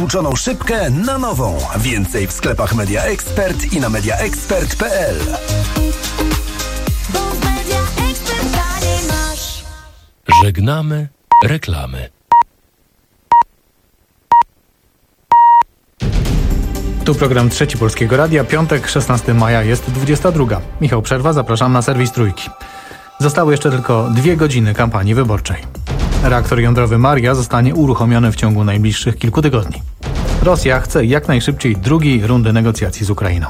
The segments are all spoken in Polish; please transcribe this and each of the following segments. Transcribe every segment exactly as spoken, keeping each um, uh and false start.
stłuczoną szybkę na nową. Więcej w sklepach Media Expert i na media expert kropka p l. Żegnamy reklamy. Tu program Trzeci Polskiego Radia, piątek, szesnastego maja, jest dwudziesta druga. Michał Przerwa, zapraszam na serwis Trójki. Zostały jeszcze tylko dwie godziny kampanii wyborczej. Reaktor jądrowy Maria zostanie uruchomiony w ciągu najbliższych kilku tygodni. Rosja chce jak najszybciej drugiej rundy negocjacji z Ukrainą.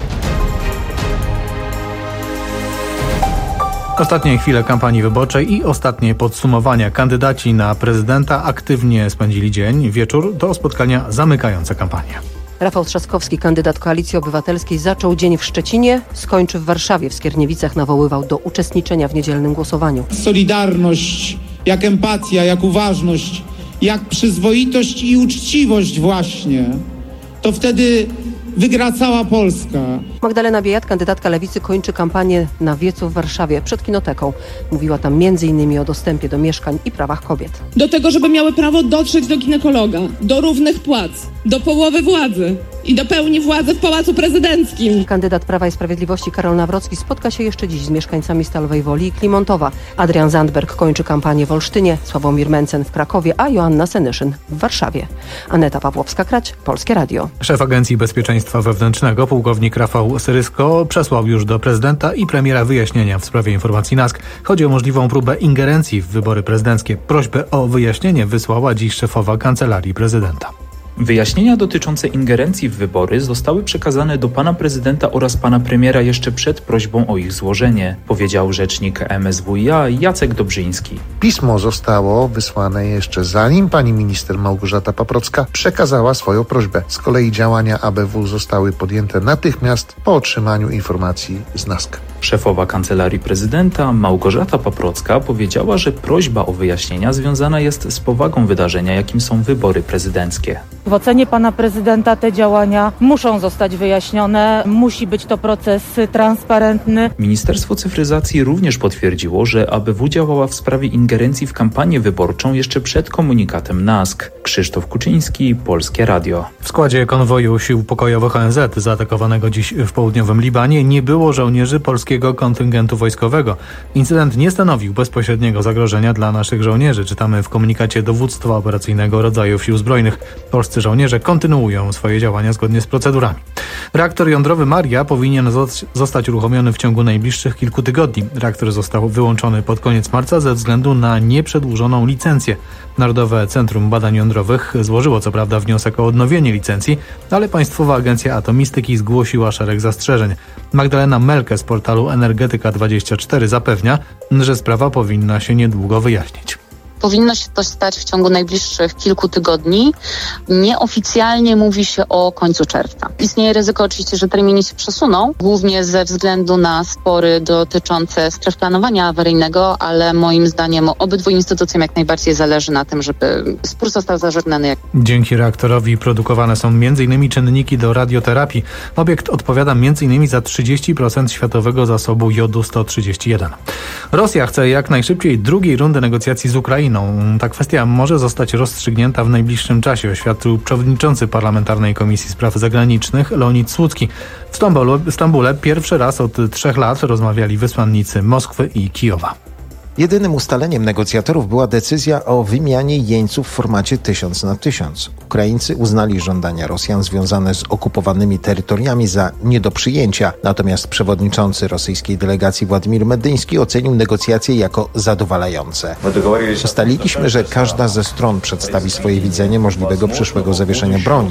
Ostatnie chwile kampanii wyborczej i ostatnie podsumowania. Kandydaci na prezydenta aktywnie spędzili dzień. Wieczór to spotkania zamykające kampanię. Rafał Trzaskowski, kandydat Koalicji Obywatelskiej, zaczął dzień w Szczecinie, skończy w Warszawie. W Skierniewicach nawoływał do uczestniczenia w niedzielnym głosowaniu. Solidarność, jak empatia, jak uważność, jak przyzwoitość i uczciwość właśnie, to wtedy wygra cała Polska. Magdalena Biejat, kandydatka Lewicy, kończy kampanię na wiecu w Warszawie przed Kinoteką. Mówiła tam między innymi o dostępie do mieszkań i prawach kobiet. Do tego, żeby miały prawo dotrzeć do ginekologa, do równych płac, do połowy władzy i do pełni władzy w Pałacu Prezydenckim. Kandydat Prawa i Sprawiedliwości Karol Nawrocki spotka się jeszcze dziś z mieszkańcami Stalowej Woli i Klimontowa. Adrian Zandberg kończy kampanię w Olsztynie, Sławomir Mencen w Krakowie, a Joanna Senyszyn w Warszawie. Aneta Pawłowska-Krać, Polskie Radio. Szef Agencji Bezpieczeństwa Wewnętrznego, pułkownik Rafał Syrysko, przesłał już do prezydenta i premiera wyjaśnienia w sprawie informacji N A S K. Chodzi o możliwą próbę ingerencji w wybory prezydenckie. Prośbę o wyjaśnienie wysłała dziś szefowa Kancelarii Prezydenta. Wyjaśnienia dotyczące ingerencji w wybory zostały przekazane do pana prezydenta oraz pana premiera jeszcze przed prośbą o ich złożenie, powiedział rzecznik M S W i A Jacek Dobrzyński. Pismo zostało wysłane jeszcze zanim pani minister Małgorzata Paprocka przekazała swoją prośbę. Z kolei działania A B W zostały podjęte natychmiast po otrzymaniu informacji z N A S K. Szefowa Kancelarii Prezydenta Małgorzata Paprocka powiedziała, że prośba o wyjaśnienia związana jest z powagą wydarzenia, jakim są wybory prezydenckie. W ocenie pana prezydenta te działania muszą zostać wyjaśnione, musi być to proces transparentny. Ministerstwo Cyfryzacji również potwierdziło, że A B W działała w sprawie ingerencji w kampanię wyborczą jeszcze przed komunikatem N A S K. Krzysztof Kuczyński, Polskie Radio. W składzie konwoju sił pokojowych O N Z zaatakowanego dziś w południowym Libanie nie było żołnierzy polskiego kontyngentu wojskowego. Incydent nie stanowił bezpośredniego zagrożenia dla naszych żołnierzy, czytamy w komunikacie dowództwa operacyjnego rodzajów sił zbrojnych. Polscy żołnierze kontynuują swoje działania zgodnie z procedurami. Reaktor jądrowy Maria powinien zostać uruchomiony w ciągu najbliższych kilku tygodni. Reaktor został wyłączony pod koniec marca ze względu na nieprzedłużoną licencję. Narodowe Centrum Badań Jądrowych złożyło co prawda wniosek o odnowienie licencji, ale Państwowa Agencja Atomistyki zgłosiła szereg zastrzeżeń. Magdalena Melke z portalu Energetyka dwadzieścia cztery zapewnia, że sprawa powinna się niedługo wyjaśnić. Powinno się to stać w ciągu najbliższych kilku tygodni. Nieoficjalnie mówi się o końcu czerwca. Istnieje ryzyko oczywiście, że terminy się przesuną, głównie ze względu na spory dotyczące stref planowania awaryjnego, ale moim zdaniem obydwu instytucjom jak najbardziej zależy na tym, żeby spór został zażegnany. Dzięki reaktorowi produkowane są między innymi czynniki do radioterapii. Obiekt odpowiada między innymi za trzydzieści procent światowego zasobu jodu sto trzydzieści jeden. Rosja chce jak najszybciej drugiej rundy negocjacji z Ukrainą. Ta kwestia może zostać rozstrzygnięta w najbliższym czasie, oświadczył przewodniczący Parlamentarnej Komisji Spraw Zagranicznych Leonid Słucki. W Stambule, w Stambule pierwszy raz od trzech lat rozmawiali wysłannicy Moskwy i Kijowa. Jedynym ustaleniem negocjatorów była decyzja o wymianie jeńców w formacie tysiąc na tysiąc. Ukraińcy uznali żądania Rosjan związane z okupowanymi terytoriami za nie do przyjęcia, natomiast przewodniczący rosyjskiej delegacji Władimir Medyński ocenił negocjacje jako zadowalające. Ustaliliśmy, że każda ze stron przedstawi swoje widzenie możliwego przyszłego zawieszenia broni.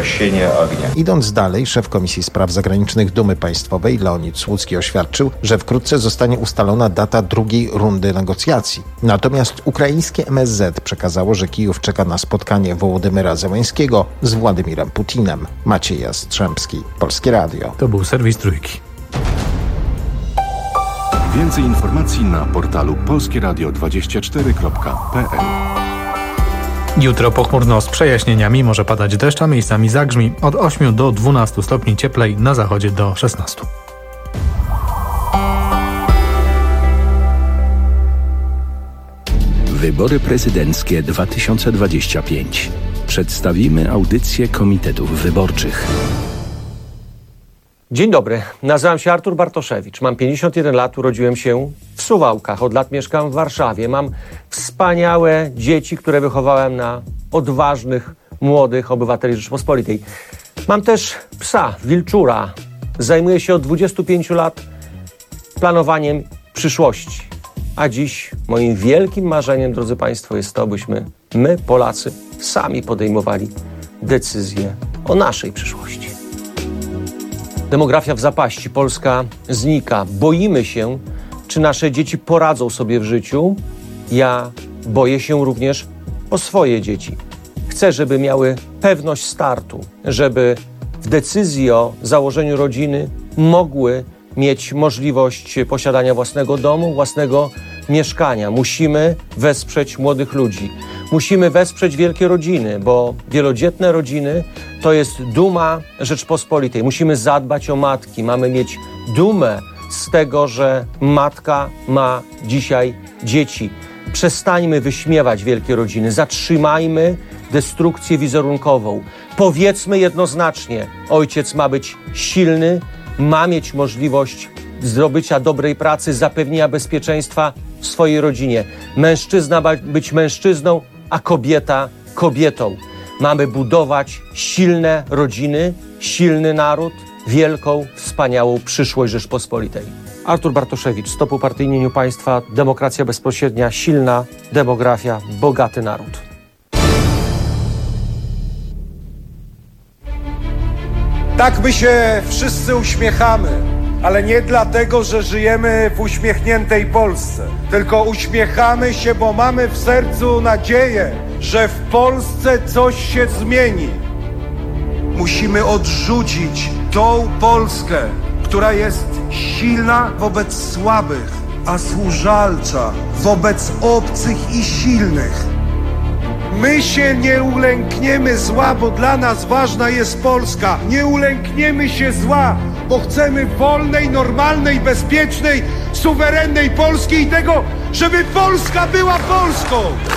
Idąc dalej, szef Komisji Spraw Zagranicznych Dumy Państwowej Leonid Słucki oświadczył, że wkrótce zostanie ustalona data drugiej rundy negocjacji. Natomiast ukraińskie M S Z przekazało, że Kijów czeka na spotkanie Wołodymyra Zełańskiego z Władimirem Putinem. Maciej Jastrzębski, Polskie Radio. To był serwis Trójki. Więcej informacji na portalu polskie radio dwadzieścia cztery kropka p l. Jutro pochmurno z przejaśnieniami, może padać deszcz, a miejscami zagrzmi. Od ośmiu do dwunastu stopni cieplej, na zachodzie do szesnastu. Wybory prezydenckie dwa tysiące dwadzieścia pięć. przedstawimy audycję komitetów wyborczych. Dzień dobry, nazywam się Artur Bartoszewicz, mam pięćdziesiąt jeden lat, urodziłem się w Suwałkach, od lat mieszkam w Warszawie. Mam wspaniałe dzieci, które wychowałem na odważnych, młodych obywateli Rzeczypospolitej. Mam też psa, wilczura. Zajmuję się od dwudziestu pięciu lat planowaniem przyszłości. A dziś moim wielkim marzeniem, drodzy Państwo, jest to, byśmy my, Polacy, sami podejmowali decyzje o naszej przyszłości. Demografia w zapaści, Polska znika. Boimy się, czy nasze dzieci poradzą sobie w życiu. Ja boję się również o swoje dzieci. Chcę, żeby miały pewność startu, żeby w decyzji o założeniu rodziny mogły mieć możliwość posiadania własnego domu, własnego mieszkania. Musimy wesprzeć młodych ludzi. Musimy wesprzeć wielkie rodziny, bo wielodzietne rodziny to jest duma Rzeczpospolitej. Musimy zadbać o matki. Mamy mieć dumę z tego, że matka ma dzisiaj dzieci. Przestańmy wyśmiewać wielkie rodziny. Zatrzymajmy destrukcję wizerunkową. Powiedzmy jednoznacznie, ojciec ma być silny, ma mieć możliwość zdobycia dobrej pracy, zapewnienia bezpieczeństwa w swojej rodzinie. Mężczyzna ma być mężczyzną, a kobieta kobietą. Mamy budować silne rodziny, silny naród, wielką, wspaniałą przyszłość Rzeczpospolitej. Artur Bartoszewicz, Stop upartyjnieniu państwa, demokracja bezpośrednia, silna demografia, bogaty naród. Tak my się wszyscy uśmiechamy, ale nie dlatego, że żyjemy w uśmiechniętej Polsce, tylko uśmiechamy się, bo mamy w sercu nadzieję, że w Polsce coś się zmieni. Musimy odrzucić tą Polskę, która jest silna wobec słabych, a służalcza wobec obcych i silnych. My się nie ulękniemy zła, bo dla nas ważna jest Polska. Nie ulękniemy się zła, bo chcemy wolnej, normalnej, bezpiecznej, suwerennej Polski i tego, żeby Polska była Polską.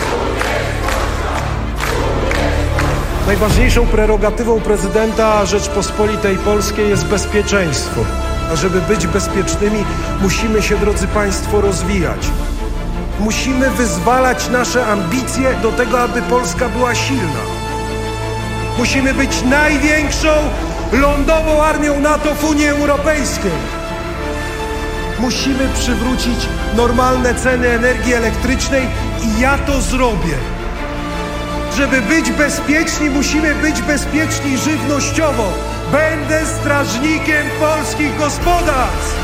Najważniejszą prerogatywą prezydenta Rzeczpospolitej Polskiej jest bezpieczeństwo. A żeby być bezpiecznymi, musimy się, drodzy Państwo, rozwijać. Musimy wyzwalać nasze ambicje do tego, aby Polska była silna. Musimy być największą lądową armią NATO w Unii Europejskiej. Musimy przywrócić normalne ceny energii elektrycznej i ja to zrobię. Żeby być bezpieczni, musimy być bezpieczni żywnościowo. Będę strażnikiem polskich gospodarstw.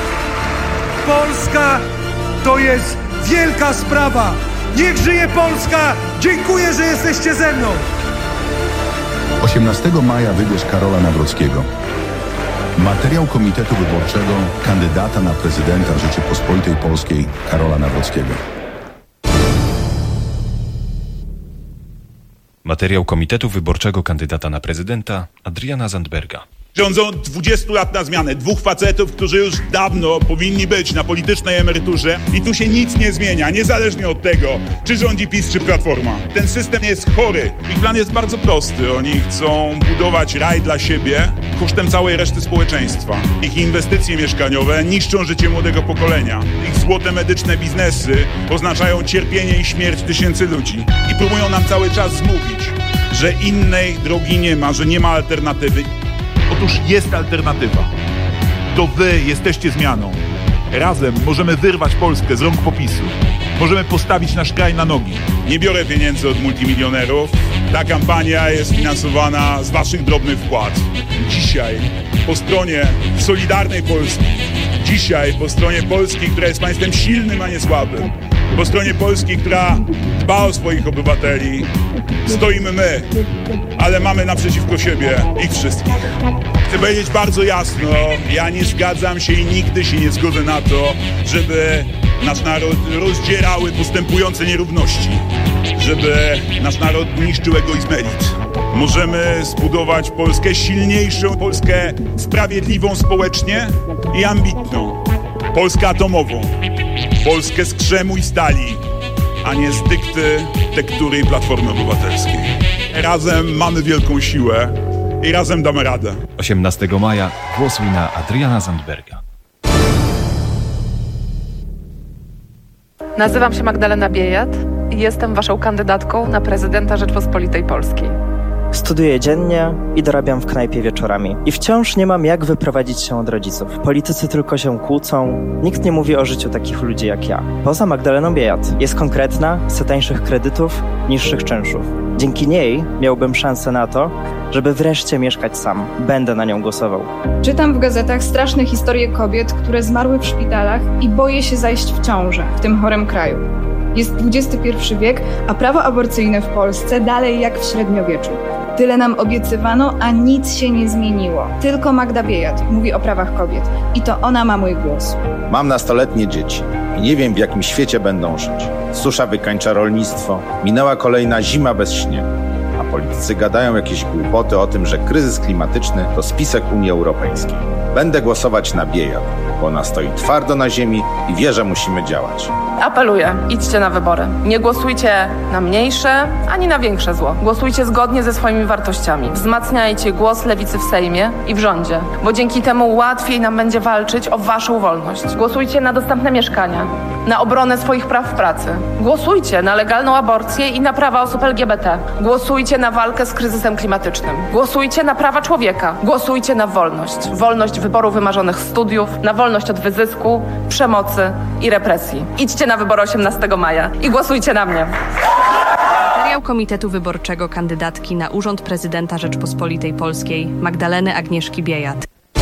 Polska to jest wielka sprawa. Niech żyje Polska! Dziękuję, że jesteście ze mną. osiemnastego maja wygłos Karola Nawrockiego. Materiał Komitetu Wyborczego kandydata na prezydenta Rzeczypospolitej Polskiej Karola Nawrockiego. Materiał Komitetu Wyborczego kandydata na prezydenta Adriana Zandberga. Rządzą dwudziestu lat na zmianę. Dwóch facetów, którzy już dawno powinni być na politycznej emeryturze i tu się nic nie zmienia, niezależnie od tego, czy rządzi PiS, czy Platforma. Ten system jest chory. Ich plan jest bardzo prosty. Oni chcą budować raj dla siebie kosztem całej reszty społeczeństwa. Ich inwestycje mieszkaniowe niszczą życie młodego pokolenia. Ich złote medyczne biznesy oznaczają cierpienie i śmierć tysięcy ludzi. I próbują nam cały czas zmówić, że innej drogi nie ma, że nie ma alternatywy. Otóż jest alternatywa. To wy jesteście zmianą. Razem możemy wyrwać Polskę z rąk PiSu. Możemy postawić nasz kraj na nogi. Nie biorę pieniędzy od multimilionerów. Ta kampania jest finansowana z waszych drobnych wpłat. Dzisiaj po stronie Solidarnej Polski, dzisiaj po stronie Polski, która jest państwem silnym, a nie słabym, po stronie Polski, która dba o swoich obywateli, stoimy my, ale mamy naprzeciwko siebie ich wszystkich. Chcę powiedzieć bardzo jasno, ja nie zgadzam się i nigdy się nie zgodzę na to, żeby nasz naród rozdzierały postępujące nierówności, żeby nasz naród niszczył egoizm elit. Możemy zbudować Polskę silniejszą, Polskę sprawiedliwą społecznie i ambitną, Polskę atomową, Polskę z krzemu i stali, a nie z dykty tektury Platformy Obywatelskiej. Razem mamy wielką siłę i razem damy radę. osiemnastego maja głosuj na Adriana Zandberga. Nazywam się Magdalena Biejat i jestem waszą kandydatką na prezydenta Rzeczpospolitej Polskiej. Studiuję dziennie i dorabiam w knajpie wieczorami. I wciąż nie mam jak wyprowadzić się od rodziców. Politycy tylko się kłócą. Nikt nie mówi o życiu takich ludzi jak ja. Poza Magdaleną Biejat. Jest konkretna, chce tańszych kredytów, niższych czynszów. Dzięki niej miałbym szansę na to, żeby wreszcie mieszkać sam. Będę na nią głosował. Czytam w gazetach straszne historie kobiet, które zmarły w szpitalach i boję się zajść w ciążę w tym chorym kraju. Jest dwudziesty pierwszy wiek, a prawo aborcyjne w Polsce dalej jak w średniowieczu. Tyle nam obiecywano, a nic się nie zmieniło. Tylko Magda Biejat mówi o prawach kobiet i to ona ma mój głos. Mam nastoletnie dzieci i nie wiem, w jakim świecie będą żyć. Susza wykańcza rolnictwo, minęła kolejna zima bez śniegu. A politycy gadają jakieś głupoty o tym, że kryzys klimatyczny to spisek Unii Europejskiej. Będę głosować na Biejat, bo ona stoi twardo na ziemi i wie, że musimy działać. Apeluję, idźcie na wybory. Nie głosujcie na mniejsze, ani na większe zło. Głosujcie zgodnie ze swoimi wartościami. Wzmacniajcie głos lewicy w Sejmie i w rządzie, bo dzięki temu łatwiej nam będzie walczyć o waszą wolność. Głosujcie na dostępne mieszkania, na obronę swoich praw w pracy. Głosujcie na legalną aborcję i na prawa osób L G B T. Głosujcie na walkę z kryzysem klimatycznym. Głosujcie na prawa człowieka. Głosujcie na wolność. Wolność wyboru wymarzonych studiów, na wolność od wyzysku, przemocy i represji. Idźcie na wybory osiemnastego maja i głosujcie na mnie. Materiał Komitetu Wyborczego kandydatki na urząd prezydenta Rzeczpospolitej Polskiej Magdaleny Agnieszki Biejat.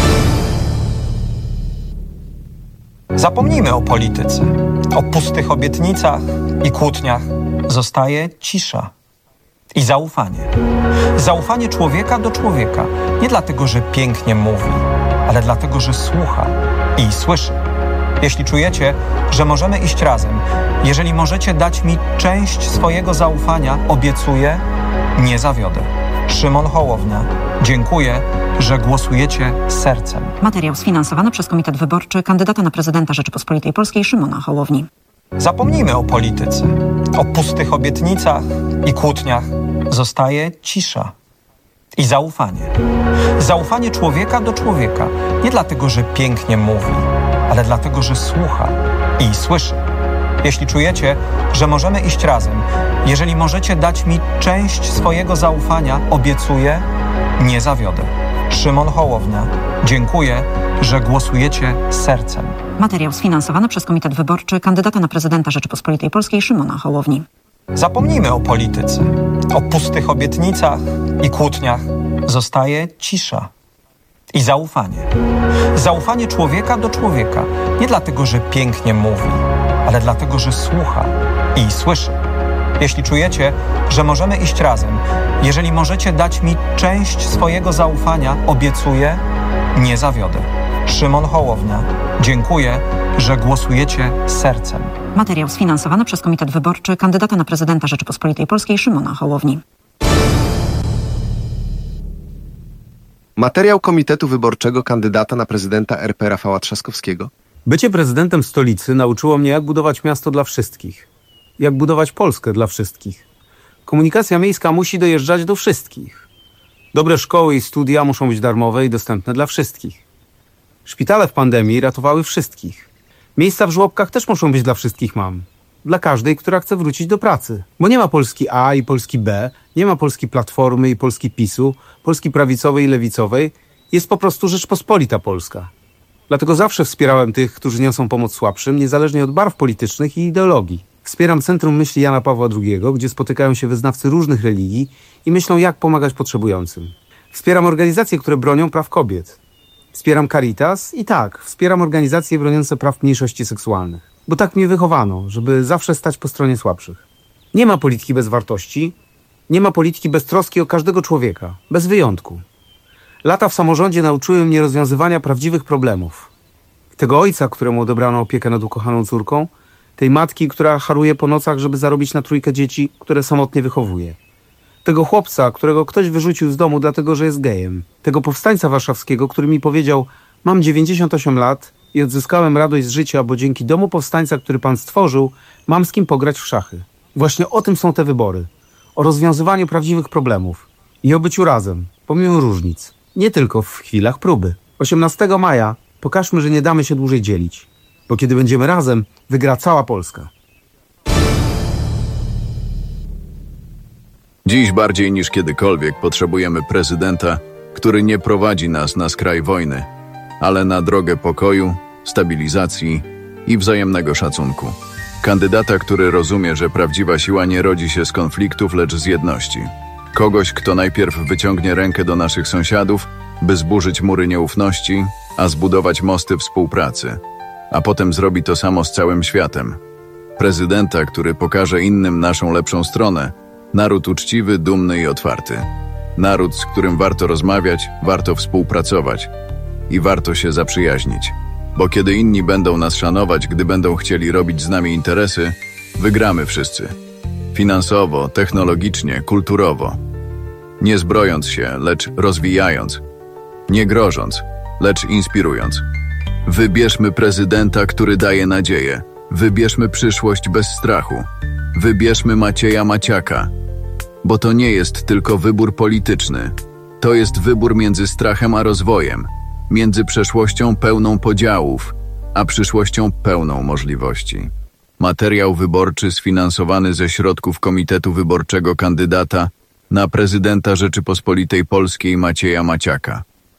Zapomnijmy o polityce, o pustych obietnicach i kłótniach. Zostaje cisza i zaufanie. Zaufanie człowieka do człowieka. Nie dlatego, że pięknie mówi, ale dlatego, że słucha i słyszy. Jeśli czujecie, że możemy iść razem, jeżeli możecie dać mi część swojego zaufania, obiecuję, nie zawiodę. Szymon Hołownia. Dziękuję, że głosujecie sercem. Materiał sfinansowany przez Komitet Wyborczy kandydata na prezydenta Rzeczypospolitej Polskiej Szymona Hołowni. Zapomnijmy o polityce, o pustych obietnicach i kłótniach. Zostaje cisza i zaufanie. Zaufanie człowieka do człowieka. Nie dlatego, że pięknie mówi, ale dlatego, że słucha i słyszy. Jeśli czujecie, że możemy iść razem, jeżeli możecie dać mi część swojego zaufania, obiecuję, nie zawiodę. Szymon Hołownia. Dziękuję, że głosujecie sercem. Materiał sfinansowany przez Komitet Wyborczy kandydata na prezydenta Rzeczypospolitej Polskiej Szymona Hołowni. Zapomnijmy o polityce, o pustych obietnicach i kłótniach. Zostaje cisza i zaufanie. Zaufanie człowieka do człowieka. Nie dlatego, że pięknie mówi, ale dlatego, że słucha i słyszy. Jeśli czujecie, że możemy iść razem, jeżeli możecie dać mi część swojego zaufania, obiecuję, nie zawiodę. Szymon Hołownia. Dziękuję, że głosujecie sercem. Materiał sfinansowany przez Komitet Wyborczy kandydata na prezydenta Rzeczypospolitej Polskiej Szymona Hołowni. Materiał Komitetu Wyborczego kandydata na prezydenta R P Rafała Trzaskowskiego. Bycie prezydentem stolicy nauczyło mnie, jak budować miasto dla wszystkich. Jak budować Polskę dla wszystkich. Komunikacja miejska musi dojeżdżać do wszystkich. Dobre szkoły i studia muszą być darmowe i dostępne dla wszystkich. Szpitale w pandemii ratowały wszystkich. Miejsca w żłobkach też muszą być dla wszystkich mam. Dla każdej, która chce wrócić do pracy. Bo nie ma Polski A i Polski B, nie ma Polski Platformy i Polski PiSu, Polski prawicowej i lewicowej. Jest po prostu Rzeczpospolita Polska. Dlatego zawsze wspierałem tych, którzy niosą pomoc słabszym, niezależnie od barw politycznych i ideologii. Wspieram Centrum Myśli Jana Pawła drugiego, gdzie spotykają się wyznawcy różnych religii i myślą, jak pomagać potrzebującym. Wspieram organizacje, które bronią praw kobiet. Wspieram Caritas i tak, wspieram organizacje broniące praw mniejszości seksualnych. Bo tak mnie wychowano, żeby zawsze stać po stronie słabszych. Nie ma polityki bez wartości, nie ma polityki bez troski o każdego człowieka, bez wyjątku. Lata w samorządzie nauczyły mnie rozwiązywania prawdziwych problemów. Tego ojca, któremu odebrano opiekę nad ukochaną córką, tej matki, która haruje po nocach, żeby zarobić na trójkę dzieci, które samotnie wychowuje. Tego chłopca, którego ktoś wyrzucił z domu dlatego, że jest gejem. Tego powstańca warszawskiego, który mi powiedział: mam dziewięćdziesiąt osiem lat i odzyskałem radość z życia, bo dzięki domu powstańca, który pan stworzył, mam z kim pograć w szachy. Właśnie o tym są te wybory. O rozwiązywaniu prawdziwych problemów i o byciu razem, pomimo różnic. Nie tylko w chwilach próby. osiemnastego maja pokażmy, że nie damy się dłużej dzielić. Bo kiedy będziemy razem, wygra cała Polska. Dziś bardziej niż kiedykolwiek potrzebujemy prezydenta, który nie prowadzi nas na skraj wojny, ale na drogę pokoju, stabilizacji i wzajemnego szacunku. Kandydata, który rozumie, że prawdziwa siła nie rodzi się z konfliktów, lecz z jedności. Kogoś, kto najpierw wyciągnie rękę do naszych sąsiadów, by zburzyć mury nieufności, a zbudować mosty współpracy, a potem zrobi to samo z całym światem. Prezydenta, który pokaże innym naszą lepszą stronę, naród uczciwy, dumny i otwarty. Naród, z którym warto rozmawiać, warto współpracować i warto się zaprzyjaźnić. Bo kiedy inni będą nas szanować, gdy będą chcieli robić z nami interesy, wygramy wszyscy. Finansowo, technologicznie, kulturowo. Nie zbrojąc się, lecz rozwijając. Nie grożąc, lecz inspirując. Wybierzmy prezydenta, który daje nadzieję. Wybierzmy przyszłość bez strachu. Wybierzmy Macieja Maciaka. Bo to nie jest tylko wybór polityczny. To jest wybór między strachem a rozwojem. Między przeszłością pełną podziałów, a przyszłością pełną możliwości. Materiał wyborczy sfinansowany ze środków Komitetu Wyborczego kandydata na prezydenta Rzeczypospolitej Polskiej Macieja Maciaka.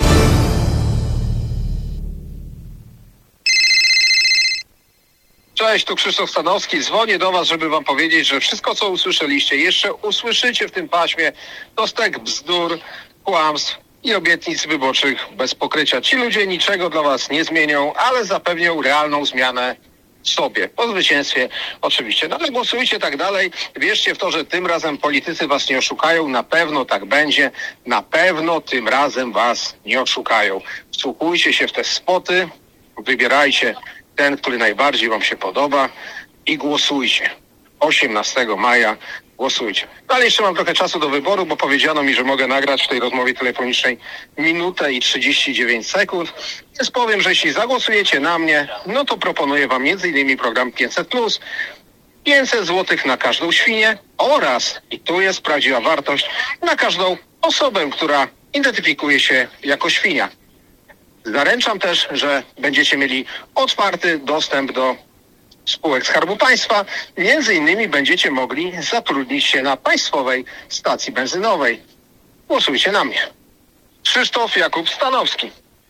Cześć, tu Krzysztof Stanowski. Dzwonię do Was, żeby Wam powiedzieć, że wszystko, co usłyszeliście, jeszcze usłyszycie w tym paśmie, to stek bzdur, kłamstw i obietnic wyborczych bez pokrycia. Ci ludzie niczego dla Was nie zmienią, ale zapewnią realną zmianę sobie. Po zwycięstwie oczywiście. No ale głosujcie tak dalej. Wierzcie w to, że tym razem politycy Was nie oszukają. Na pewno tak będzie. Na pewno tym razem Was nie oszukają. Wsłuchujcie się w te spoty. Wybierajcie ten, który najbardziej Wam się podoba i głosujcie. osiemnastego maja głosujcie. No ale jeszcze mam trochę czasu do wyboru, bo powiedziano mi, że mogę nagrać w tej rozmowie telefonicznej minutę i trzydzieści dziewięć sekund. Więc powiem, że jeśli zagłosujecie na mnie, no to proponuję Wam między innymi program pięćset plus, pięćset złotych na każdą świnię oraz, i tu jest prawdziwa wartość, na każdą osobę, która identyfikuje się jako świnia. Zaręczam też, że będziecie mieli otwarty dostęp do spółek Skarbu Państwa. Między innymi będziecie mogli zatrudnić się na państwowej stacji benzynowej. Głosujcie na mnie. Krzysztof Jakub Stanowski.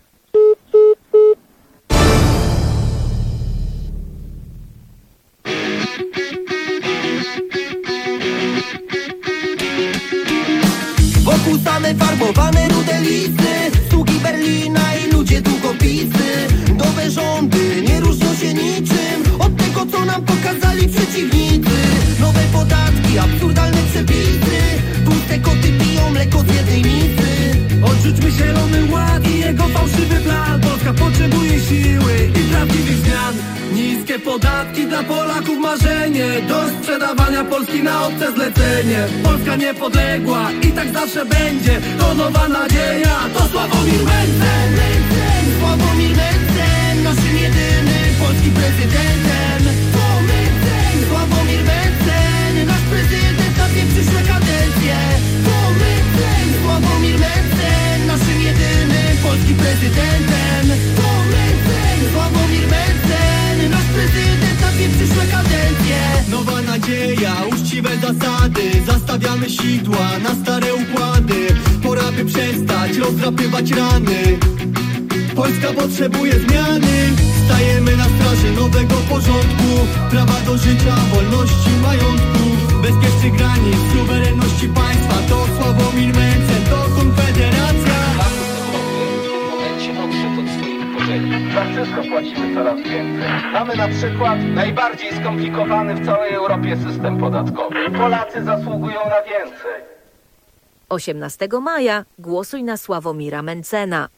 Wokół same farbowane rude listy, sługi Berlina i ludzie długopisy. Nowe rządy nie różnią się niczym od tego, co nam pokazali przeciwnicy. Nowe podatki, absurdalne przepisy, tłuste koty piją mleko z jednej misy. Odrzućmy zielony ład i jego fałszywy plan. Polska potrzebuje siły i prawdziwych zmian. Niskie podatki dla Polaków marzenie, do sprzedawania Polski na obce zlecenie. Polska niepodległa i tak zawsze będzie. To nowa nadzieja, to Sławomir Mencen. Sławomir Mencen, naszym jedynym polskim prezydentem. To Mencen, Sławomir Mencen, nasz prezydent na dwie przyszłe kadencje. To Mencen, Sławomir Mencen, naszym jedynym polskim prezydentem. To Mencen, Sławomir Mencen, nasz prezydent na dwie przyszłe kadencje. Nowa nadzieja, uczciwe zasady, zastawiamy sidła na stare układy. Pora by przestać rozdrapywać rany. Polska potrzebuje zmiany. Stajemy na straży nowego porządku, prawa do życia, wolności, majątku, bezpiecznych granic, suwerenności państwa. To Sławomir Mencen, to Konfederacja. Za wszystko płacimy coraz więcej. Mamy na przykład najbardziej skomplikowany w całej Europie system podatkowy. Polacy zasługują na więcej. osiemnastego maja głosuj na Sławomira Mencena.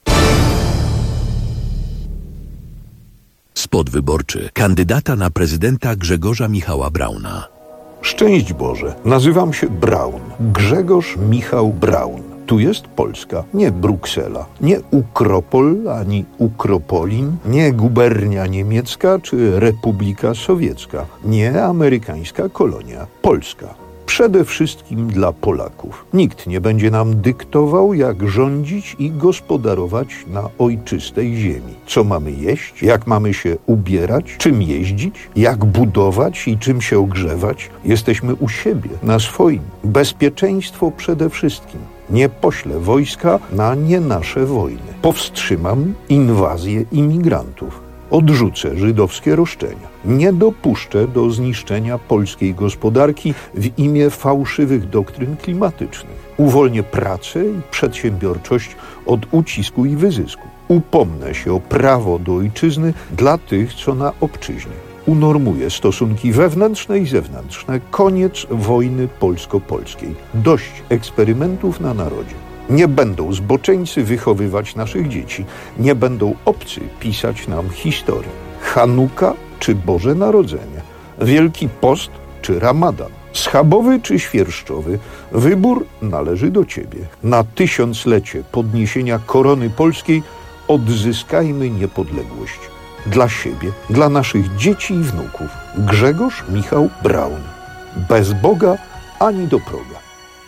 Spot wyborczy kandydata na prezydenta Grzegorza Michała Brauna. Szczęść Boże, nazywam się Braun. Grzegorz Michał Braun. Tu jest Polska, nie Bruksela, nie Ukropol ani Ukropolin, nie gubernia niemiecka czy Republika Sowiecka, nie amerykańska kolonia. Polska. Przede wszystkim dla Polaków. Nikt nie będzie nam dyktował, jak rządzić i gospodarować na ojczystej ziemi. Co mamy jeść, jak mamy się ubierać, czym jeździć, jak budować i czym się ogrzewać. Jesteśmy u siebie, na swoim. Bezpieczeństwo przede wszystkim. Nie poślę wojska na nie nasze wojny. Powstrzymam inwazję imigrantów. Odrzucę żydowskie roszczenia. Nie dopuszczę do zniszczenia polskiej gospodarki w imię fałszywych doktryn klimatycznych. Uwolnię pracę i przedsiębiorczość od ucisku i wyzysku. Upomnę się o prawo do ojczyzny dla tych, co na obczyźnie. Unormuję stosunki wewnętrzne i zewnętrzne. Koniec wojny polsko-polskiej. Dość eksperymentów na narodzie. Nie będą zboczeńcy wychowywać naszych dzieci. Nie będą obcy pisać nam historii. Chanuka czy Boże Narodzenie. Wielki Post czy Ramadan. Schabowy czy świerszczowy. Wybór należy do ciebie. Na tysiąclecie podniesienia korony polskiej odzyskajmy niepodległość. Dla siebie, dla naszych dzieci i wnuków. Grzegorz Michał Braun. Bez Boga ani do proga.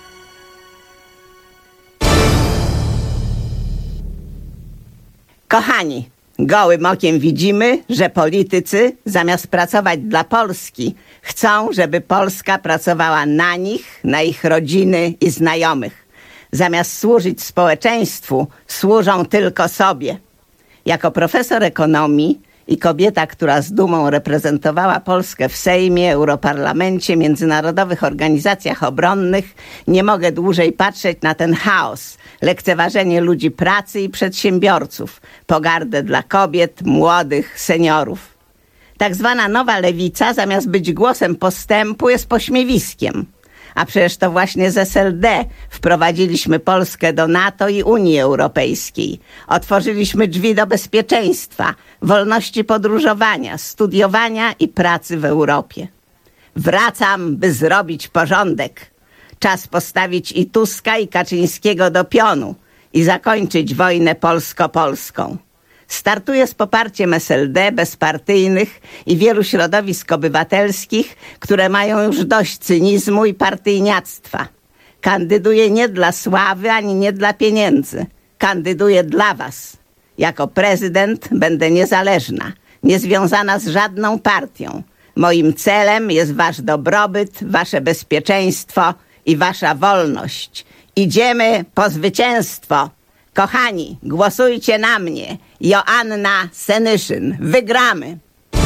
Kochani, gołym okiem widzimy, że politycy zamiast pracować dla Polski, chcą, żeby Polska pracowała na nich, na ich rodziny i znajomych. Zamiast służyć społeczeństwu, służą tylko sobie. Jako profesor ekonomii i kobieta, która z dumą reprezentowała Polskę w Sejmie, Europarlamencie, międzynarodowych organizacjach obronnych, nie mogę dłużej patrzeć na ten chaos, lekceważenie ludzi pracy i przedsiębiorców, pogardę dla kobiet, młodych, seniorów. Tak zwana nowa lewica, zamiast być głosem postępu, jest pośmiewiskiem. A przecież to właśnie z S L D wprowadziliśmy Polskę do NATO i Unii Europejskiej. Otworzyliśmy drzwi do bezpieczeństwa, wolności podróżowania, studiowania i pracy w Europie. Wracam, by zrobić porządek. Czas postawić i Tuska, i Kaczyńskiego do pionu i zakończyć wojnę polsko-polską. Startuję z poparciem S L D, bezpartyjnych i wielu środowisk obywatelskich, które mają już dość cynizmu i partyjniactwa. Kandyduję nie dla sławy, ani nie dla pieniędzy. Kandyduję dla was. Jako prezydent będę niezależna, niezwiązana z żadną partią. Moim celem jest wasz dobrobyt, wasze bezpieczeństwo i wasza wolność. Idziemy po zwycięstwo. Kochani, głosujcie na mnie. Joanna Senyszyn. Wygramy.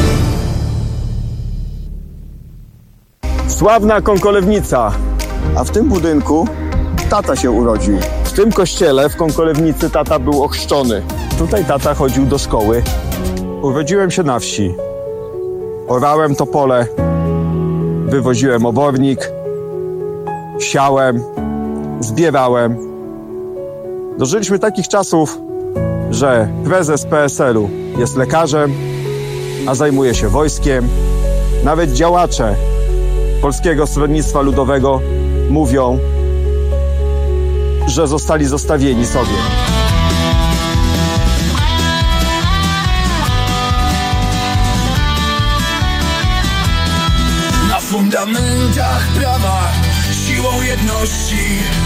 Sławna Kąkolewnica. A w tym budynku tata się urodził. W tym kościele w Kąkolewnicy tata był ochrzczony. Tutaj tata chodził do szkoły. Urodziłem się na wsi. Orałem to pole. Wywoziłem obornik. Siałem. Zbierałem. Dożyliśmy takich czasów, że prezes P S L u jest lekarzem, a zajmuje się wojskiem. Nawet działacze Polskiego Stronnictwa Ludowego mówią, że zostali zostawieni sobie. Na fundamentach prawa, siłą jedności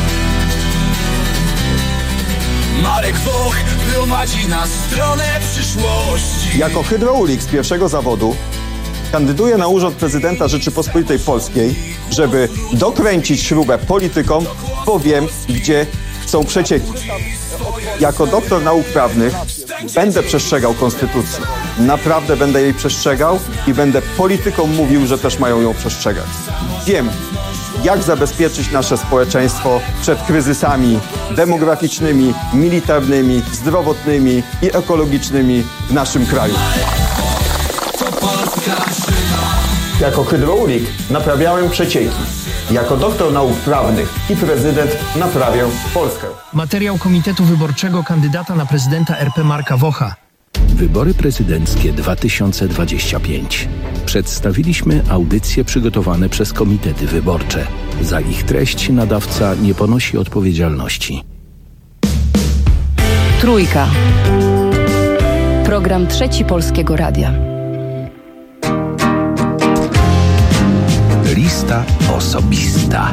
Marek Woch prowadzi na stronę przyszłości. Jako hydraulik z pierwszego zawodu kandyduję na urząd prezydenta Rzeczypospolitej Polskiej, żeby dokręcić śrubę politykom, bo wiem, gdzie chcą przecieki. Jako doktor nauk prawnych będę przestrzegał konstytucji. Naprawdę będę jej przestrzegał i będę politykom mówił, że też mają ją przestrzegać. Wiem, jak zabezpieczyć nasze społeczeństwo przed kryzysami demograficznymi, militarnymi, zdrowotnymi i ekologicznymi w naszym kraju. Jako hydraulik naprawiałem przecieki. Jako doktor nauk prawnych i prezydent naprawię Polskę. Materiał Komitetu Wyborczego kandydata na prezydenta R P Marka Wocha. Wybory prezydenckie dwa tysiące dwadzieścia pięć. Przedstawiliśmy audycje przygotowane przez komitety wyborcze. Za ich treść nadawca nie ponosi odpowiedzialności. Trójka. Program Trzeci Polskiego Radia. Lista osobista.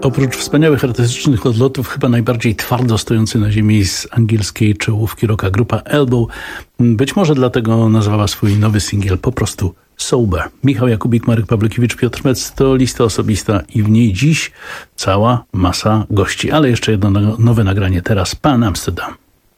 Oprócz wspaniałych artystycznych odlotów, chyba najbardziej twardo stojący na ziemi z angielskiej czołówki rocka grupa Elbow. Być może dlatego nazwała swój nowy singiel po prostu Sober. Michał Jakubik, Marek Pawlukiewicz, Piotr Metz to lista osobista i w niej dziś cała masa gości. Ale jeszcze jedno nowe nagranie teraz, Pan Amsterdam.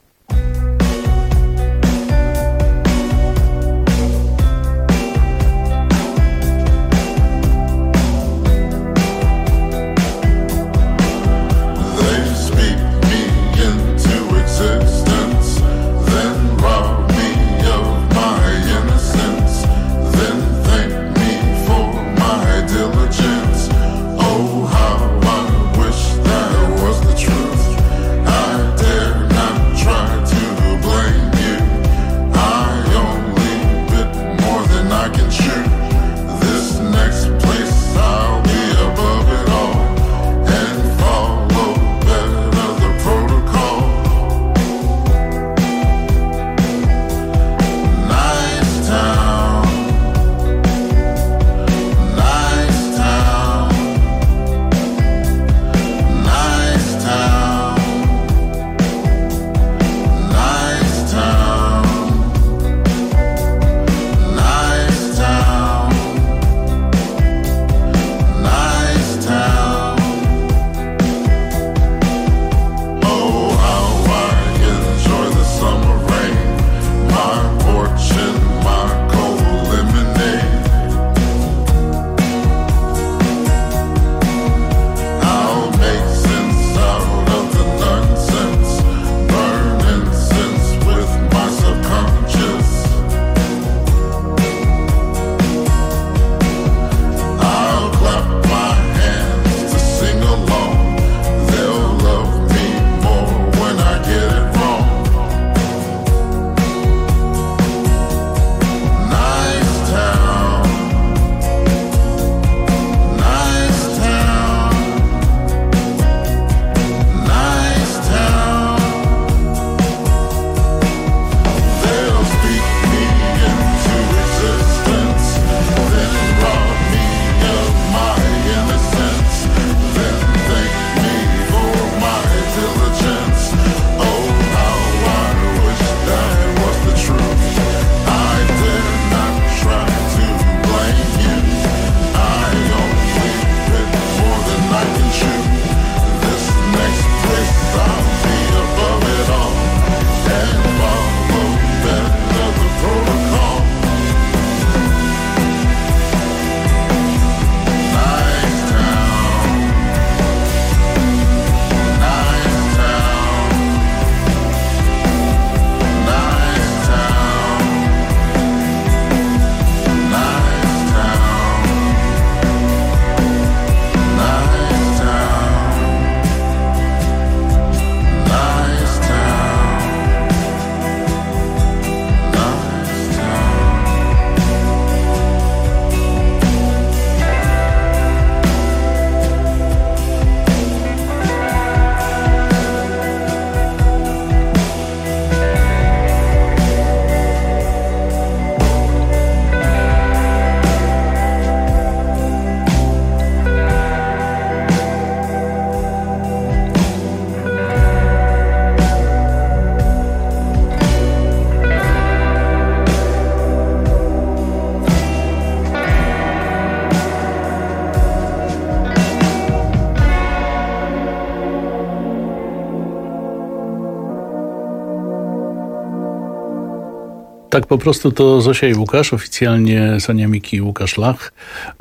Tak po prostu to Zosia i Łukasz, oficjalnie Sonia Miki i Łukasz Lach.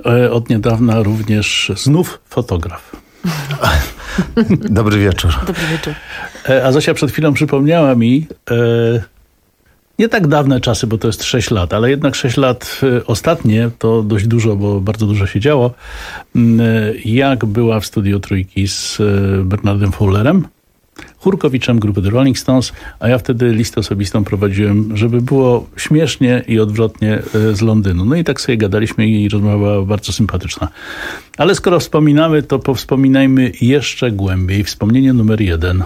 Od niedawna również znów fotograf. Dobry wieczór. Dobry wieczór. A Zosia przed chwilą przypomniała mi, e, nie tak dawne czasy, bo to jest sześć lat, ale jednak sześć lat e, ostatnie, to dość dużo, bo bardzo dużo się działo, e, jak była w studiu Trójki z e, Bernardem Fowlerem, Chórkowiczem grupy The Rolling Stones, a ja wtedy listę osobistą prowadziłem, żeby było śmiesznie i odwrotnie z Londynu. No i tak sobie gadaliśmy i rozmowa była bardzo sympatyczna. Ale skoro wspominamy, to powspominajmy jeszcze głębiej. Wspomnienie numer jeden.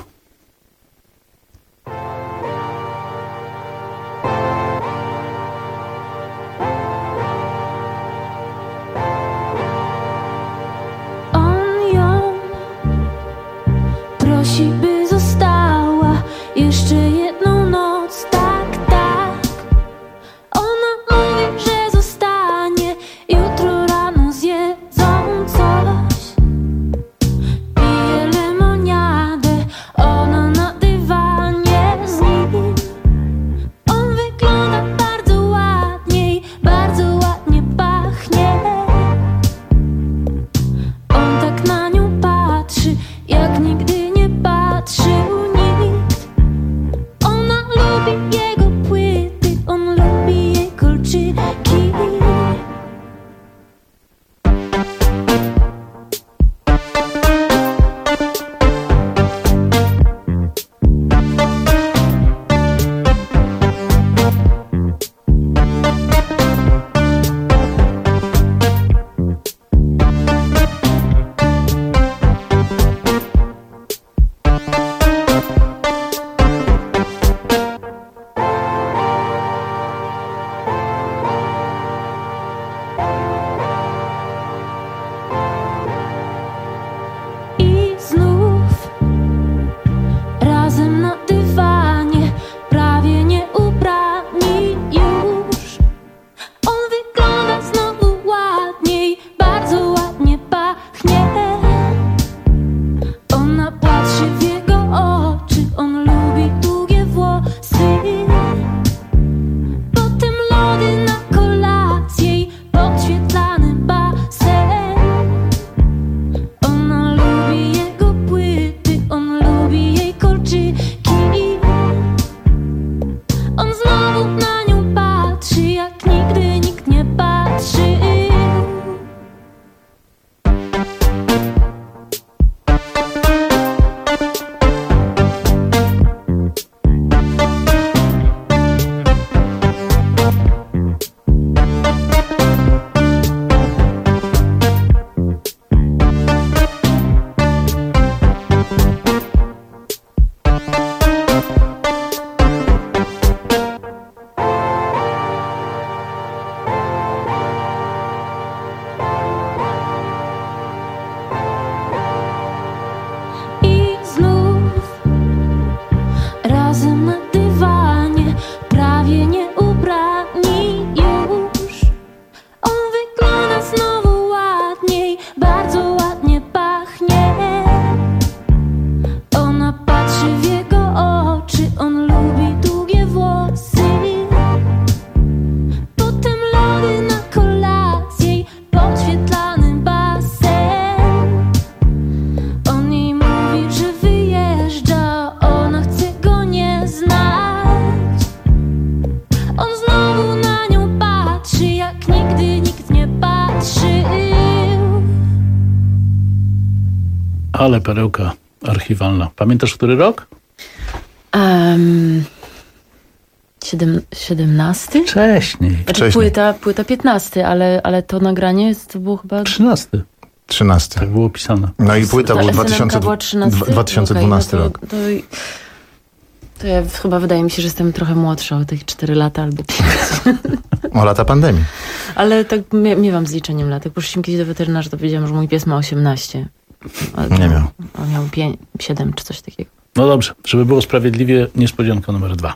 Ale perełka archiwalna. Pamiętasz, który rok? Um, siedem, siedemnasty? Wcześniej. Znaczy płyta, płyta piętnasty, ale, ale to nagranie to było chyba... trzynasty. trzynasty. Tak było pisane. No i płyta była dwa tysiące dwunasty okay, rok. No to, to, to ja chyba wydaje mi się, że jestem trochę młodsza o tych cztery lata albo pięć. O lata pandemii. Ale tak mie- miewam z liczeniem lat. Jak poszliśmy kiedyś do weterynarza, to powiedziałam, że mój pies ma osiemnaście. A nie miał. On miał pięć, siedem czy coś takiego. No dobrze, żeby było sprawiedliwie, niespodzianka numer dwa.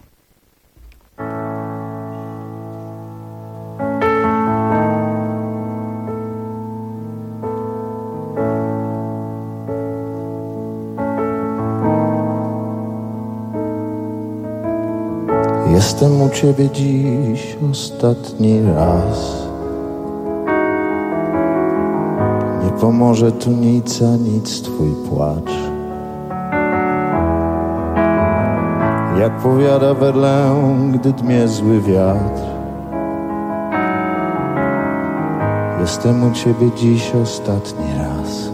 Jestem u ciebie dziś ostatni raz. Nie pomoże tu nic, a nic twój płacz. Jak powiada Werlę, gdy dmie zły wiatr. Jestem u ciebie dziś ostatni raz.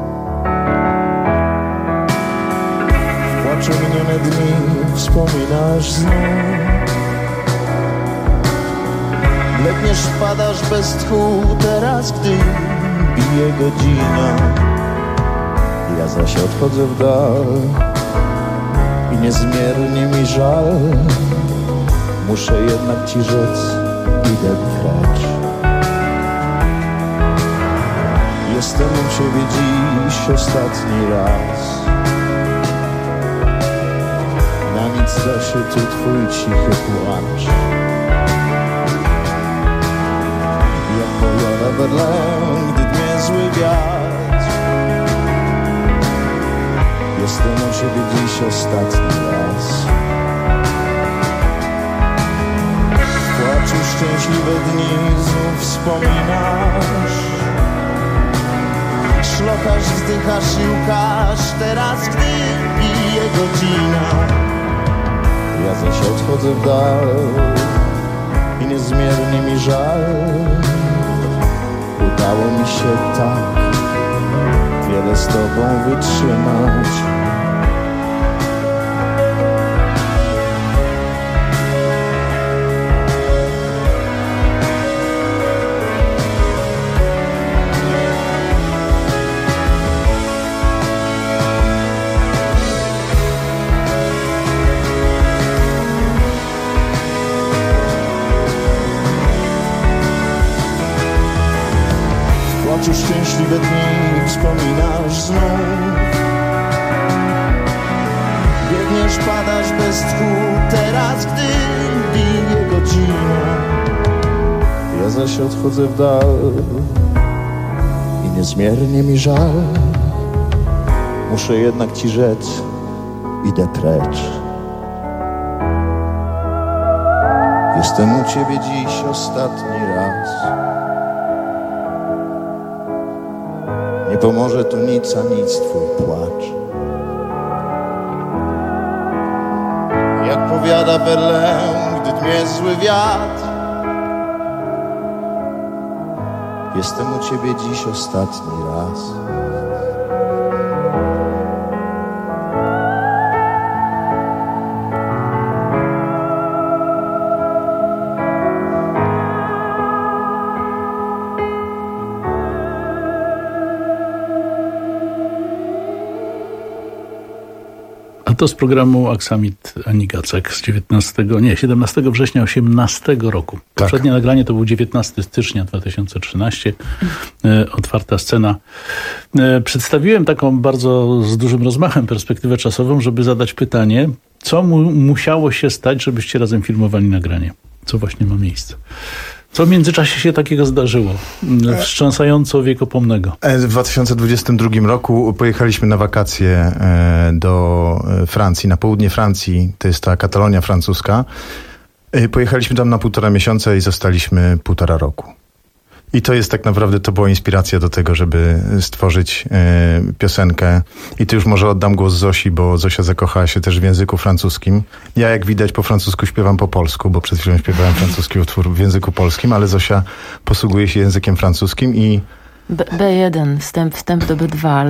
W płaczu minione dni wspominasz znów. Bledniesz, padasz bez tchu teraz, gdy bije godzina. Ja zaś odchodzę w dal i niezmiernie mi żal. Muszę jednak ci rzec, idę precz. Jestem u ciebie dziś ostatni raz. Na nic da się tu twój cichy płacz. Jak powiada Werlę, gdy dmie zły wiatr. Jestem u ciebie dziś ostatni raz. W płaczu szczęśliwe dni znów wspominasz. Szlochasz, wzdychasz i łkasz teraz, gdy bije godzina. Ja zaś odchodzę w dal i niezmiernie mi żal. Udało mi się tak wiele z tobą wytrzymać. W szczęśliwe dni wspominasz znów. Biegniesz, padasz bez tchu teraz, gdy bije godzina. Ja zaś odchodzę w dal i niezmiernie mi żal. Muszę jednak ci rzec, idę precz. Jestem u ciebie dziś ostatni raz. Nie pomoże tu nic, a nic twój płacz. Jak powiada Werlę, gdy dmie zły wiatr. Jestem u ciebie dziś ostatni raz. To z programu Aksamit Ani Gacek z dziewiętnastego, nie, siedemnastego września osiemnastego roku. Poprzednie tak. nagranie to był dziewiętnastego stycznia dwa tysiące trzynastego. E, otwarta scena. E, przedstawiłem taką bardzo z dużym rozmachem perspektywę czasową, żeby zadać pytanie, co mu musiało się stać, żebyście razem filmowali nagranie? Co właśnie ma miejsce? Co w międzyczasie się takiego zdarzyło? Wstrząsająco wiekopomnego. W dwa tysiące dwudziestym drugim roku pojechaliśmy na wakacje do Francji, na południe Francji, to jest ta Katalonia francuska. Pojechaliśmy tam na półtora miesiąca i zostaliśmy półtora roku. I to jest tak naprawdę, to była inspiracja do tego, żeby stworzyć y, piosenkę. I tu już może oddam głos Zosi, bo Zosia zakochała się też w języku francuskim. Ja, jak widać, po francusku śpiewam po polsku, bo przed chwilą śpiewałem francuski utwór w języku polskim, ale Zosia posługuje się językiem francuskim i... B- B1, wstęp, wstęp do B dwa, ale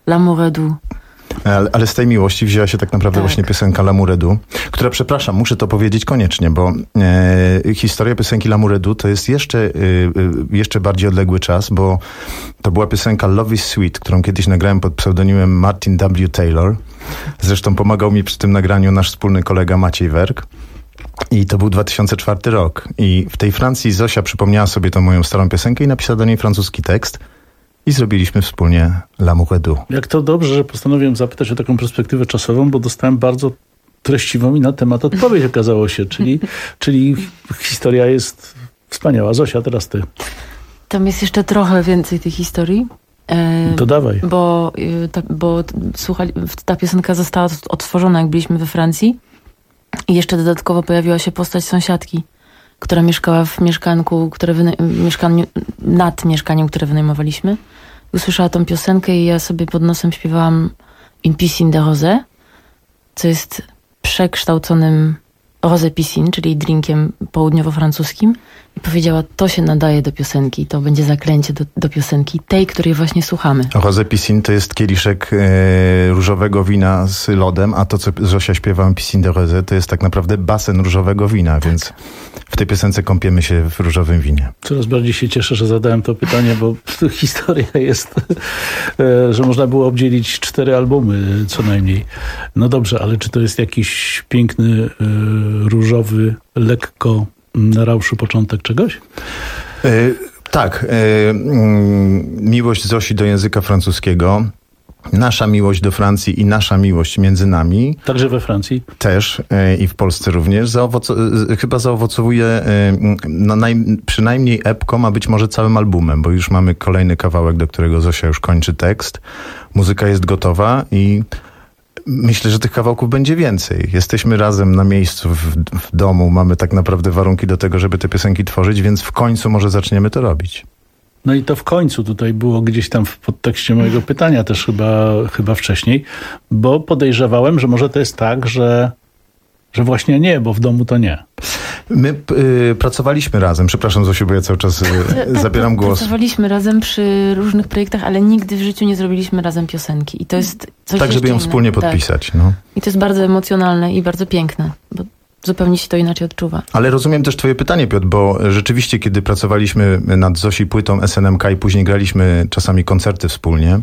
L'amour est doux. Ale, ale z tej miłości wzięła się tak naprawdę Tak. właśnie piosenka L'amour est doux, która, przepraszam, muszę to powiedzieć koniecznie, bo e, historia piosenki L'amour est doux to jest jeszcze, e, e, jeszcze bardziej odległy czas, bo to była piosenka Love is Sweet, którą kiedyś nagrałem pod pseudonimem Martin W. Taylor. Zresztą pomagał mi przy tym nagraniu nasz wspólny kolega Maciej Werk. I to był dwa tysiące czwarty rok. I w tej Francji Zosia przypomniała sobie tą moją starą piosenkę i napisała do niej francuski tekst. I zrobiliśmy wspólnie L'amour est doux. Jak to dobrze, że postanowiłem zapytać o taką perspektywę czasową, bo dostałem bardzo treściwą i na temat odpowiedź okazało się, czyli, czyli historia jest wspaniała. Zosia, teraz ty. Tam jest jeszcze trochę więcej tej historii. E, To dawaj. Bo, e, ta, bo słuchali, ta piosenka została odtworzona, jak byliśmy we Francji. I jeszcze dodatkowo pojawiła się postać sąsiadki, która mieszkała w mieszkanku, które wyna- mieszkaniu, nad mieszkaniem, które wynajmowaliśmy. Usłyszała tą piosenkę i ja sobie pod nosem śpiewałam Une piscine de rosé, co jest przekształconym rosé piscine, czyli drinkiem południowo-francuskim. I powiedziała, to się nadaje do piosenki, to będzie zaklęcie do, do piosenki, tej, której właśnie słuchamy. Rosé Piscine to jest kieliszek e, różowego wina z lodem, a to, co Zosia śpiewa Piscine de Rosé, to jest tak naprawdę basen różowego wina, tak. Więc w tej piosence kąpiemy się w różowym winie. Coraz bardziej się cieszę, że zadałem to pytanie, bo historia jest, e, że można było obdzielić cztery albumy co najmniej. No dobrze, ale czy to jest jakiś piękny, e, różowy, lekko na rauszu początek czegoś? E, tak. E, mm, miłość Zosi do języka francuskiego, nasza miłość do Francji i nasza miłość między nami. Także we Francji? Też e, i w Polsce również. Zaowoc- e, chyba zaowocowuje e, no, naj- przynajmniej epką, a być może całym albumem, bo już mamy kolejny kawałek, do którego Zosia już kończy tekst. Muzyka jest gotowa i myślę, że tych kawałków będzie więcej. Jesteśmy razem na miejscu, w, w domu. Mamy tak naprawdę warunki do tego, żeby te piosenki tworzyć, więc w końcu może zaczniemy to robić. No i to w końcu tutaj było gdzieś tam w podtekście mojego pytania też chyba, chyba wcześniej, bo podejrzewałem, że może to jest tak, że, że właśnie nie, bo w domu to nie. My y, pracowaliśmy razem. Przepraszam, Zosiu, bo ja cały czas y, zabieram głos. Pracowaliśmy razem przy różnych projektach, ale nigdy w życiu nie zrobiliśmy razem piosenki. I to jest coś Tak, żeby ją innego. wspólnie podpisać. Tak. No. I to jest bardzo emocjonalne i bardzo piękne, bo zupełnie się to inaczej odczuwa. Ale rozumiem też twoje pytanie, Piotr, bo rzeczywiście, kiedy pracowaliśmy nad Zosi płytą S N M K i później graliśmy czasami koncerty wspólnie,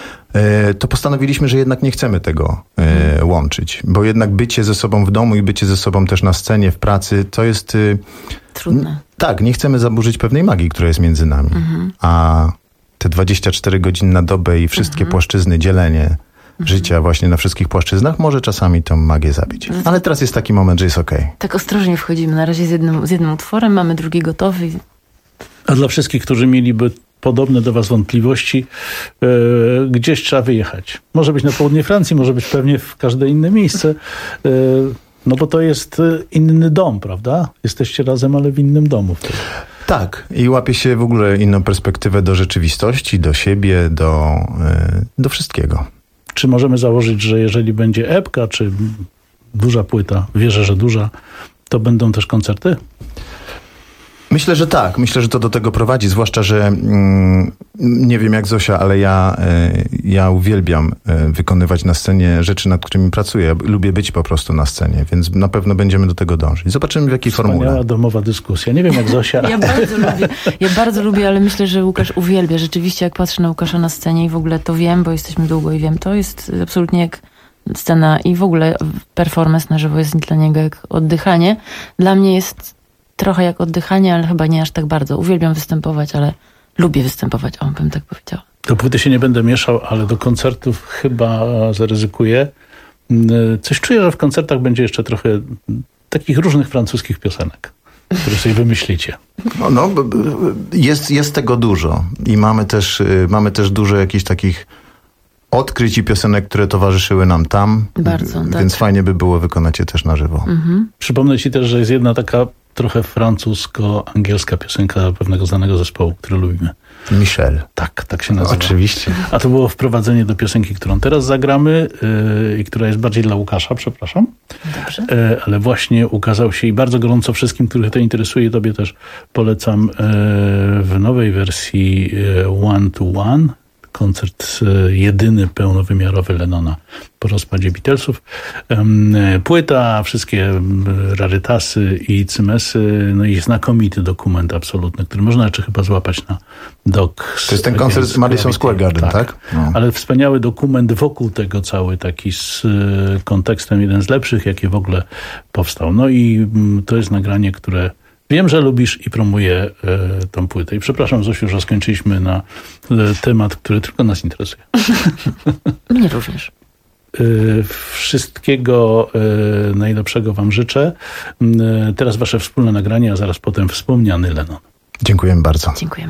to postanowiliśmy, że jednak nie chcemy tego e, łączyć, bo jednak bycie ze sobą w domu i bycie ze sobą też na scenie, w pracy, to jest... E, trudne. N- tak, nie chcemy zaburzyć pewnej magii, która jest między nami. Mhm. A te dwadzieścia cztery godziny na dobę i wszystkie mhm. płaszczyzny, dzielenie mhm. życia właśnie na wszystkich płaszczyznach może czasami tą magię zabić. Ale teraz jest taki moment, że jest okej. Okay. Tak ostrożnie wchodzimy. Na razie z jednym, z jednym utworem, mamy drugi gotowy. A dla wszystkich, którzy mieliby podobne do was wątpliwości, yy, gdzieś trzeba wyjechać. Może być na południe Francji, może być pewnie w każde inne miejsce, yy, no bo to jest inny dom, prawda? Jesteście razem, ale w innym domu wtedy. Tak. I łapie się w ogóle inną perspektywę do rzeczywistości, do siebie, do, yy, do wszystkiego. Czy możemy założyć, że jeżeli będzie epka, czy duża płyta, wierzę, że duża, to będą też koncerty? Myślę, że tak. Myślę, że to do tego prowadzi, zwłaszcza, że mm, nie wiem jak Zosia, ale ja, y, ja uwielbiam y, wykonywać na scenie rzeczy, nad którymi pracuję. Lubię być po prostu na scenie, więc na pewno będziemy do tego dążyć. Zobaczymy w jakiej formule. Wspaniała domowa dyskusja. Nie wiem jak Zosia. Ja bardzo lubię, ja bardzo lubię, ale myślę, że Łukasz uwielbia. Rzeczywiście jak patrzę na Łukasza na scenie i w ogóle to wiem, bo jesteśmy długo i wiem, to jest absolutnie jak scena i w ogóle performance na żywo jest dla niego jak oddychanie. Dla mnie jest trochę jak oddychanie, ale chyba nie aż tak bardzo. Uwielbiam występować, ale lubię występować, o, bym tak powiedziała. Do płyty się nie będę mieszał, ale do koncertów chyba zaryzykuję. Coś czuję, że w koncertach będzie jeszcze trochę takich różnych francuskich piosenek, które sobie wymyślicie. No, no jest, jest tego dużo. I mamy też, mamy też dużo jakichś takich odkryć i piosenek, które towarzyszyły nam tam. Bardzo, Więc tak. fajnie by było wykonać je też na żywo. Mhm. Przypomnę ci też, że jest jedna taka trochę francusko-angielska piosenka pewnego znanego zespołu, który lubimy. Michel. Tak, tak się nazywa. Oczywiście. A to było wprowadzenie do piosenki, którą teraz zagramy i yy, która jest bardziej dla Łukasza, przepraszam. Dobrze. Yy, ale właśnie ukazał się i bardzo gorąco wszystkim, których to interesuje, tobie też polecam yy, w nowej wersji yy, One to One, koncert jedyny pełnowymiarowy Lennona po rozpadzie Beatlesów. Płyta, wszystkie rarytasy i cymesy, no i znakomity dokument absolutny, który można jeszcze chyba złapać na doc. To jest ten koncert z Madison Square Garden, tak? tak? No. Ale wspaniały dokument wokół tego, cały taki z kontekstem, jeden z lepszych, jaki w ogóle powstał. No i to jest nagranie, które wiem, że lubisz i promuję e, tą płytę. I przepraszam, Zosiu, że skończyliśmy na e, temat, który tylko nas interesuje. Mnie również. E, wszystkiego e, najlepszego wam życzę. E, teraz wasze wspólne nagranie, a zaraz potem wspomniany Lennon. Dziękujemy bardzo. Dziękujemy.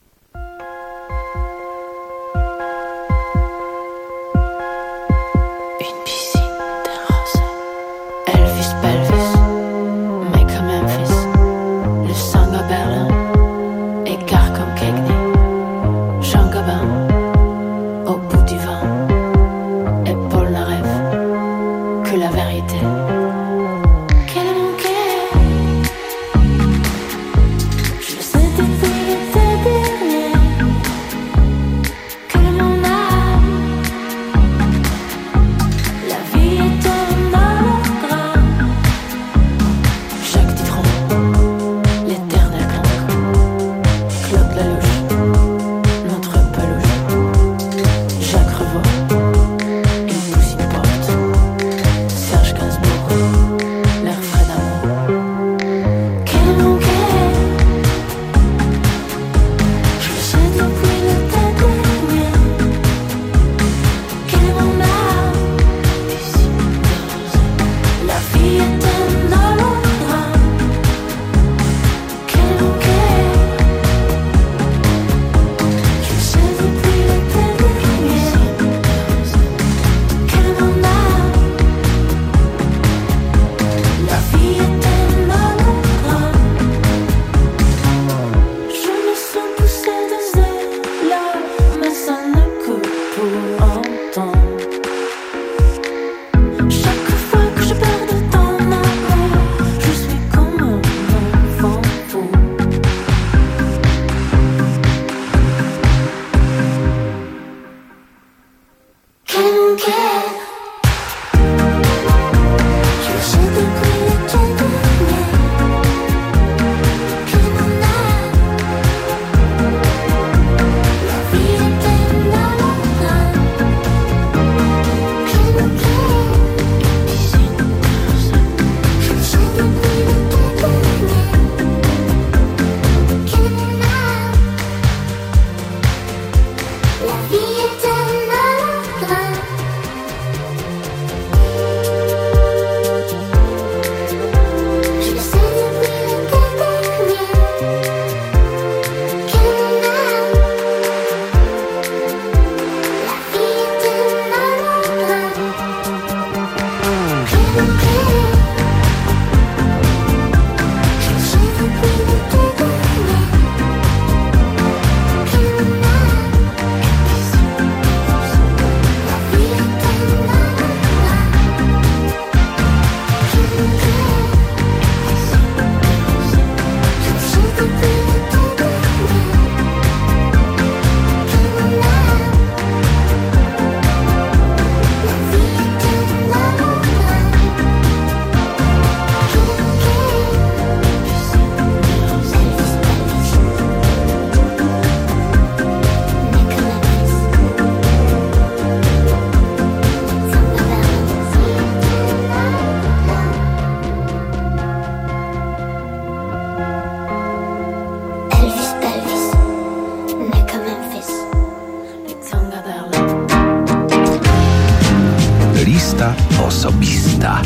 osobista.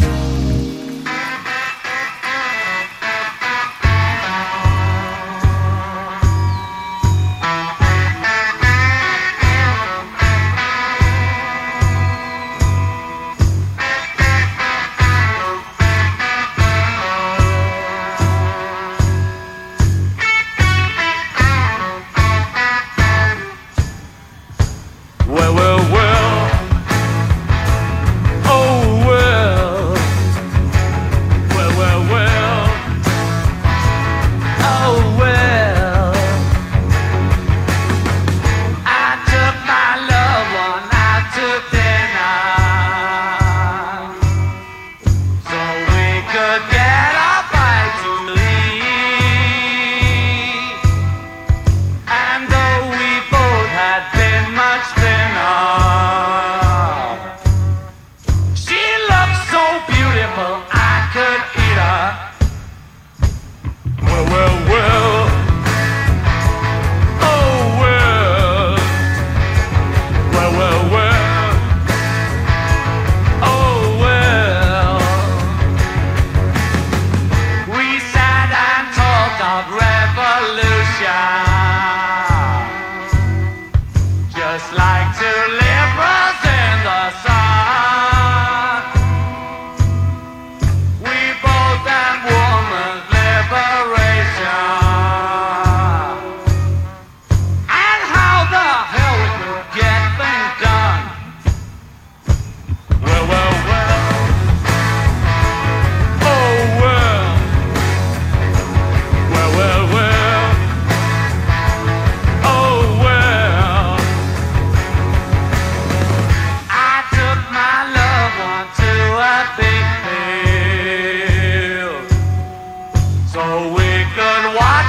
Well, well, well, oh well,